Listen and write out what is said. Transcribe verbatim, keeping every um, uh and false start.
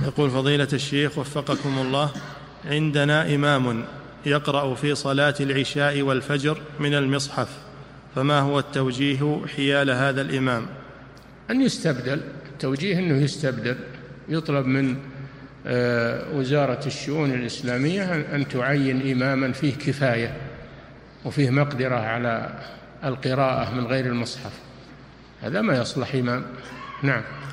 يقول فضيلة الشيخ وفقكم الله، عندنا إمام يقرأ في صلاة العشاء والفجر من المصحف، فما هو التوجيه حيال هذا الإمام؟ أن يستبدل، التوجيه أنه يستبدل، يطلب من وزارة الشؤون الإسلامية أن تعين إماما فيه كفاية وفيه مقدرة على القراءة من غير المصحف، هذا ما يصلح إمام. نعم.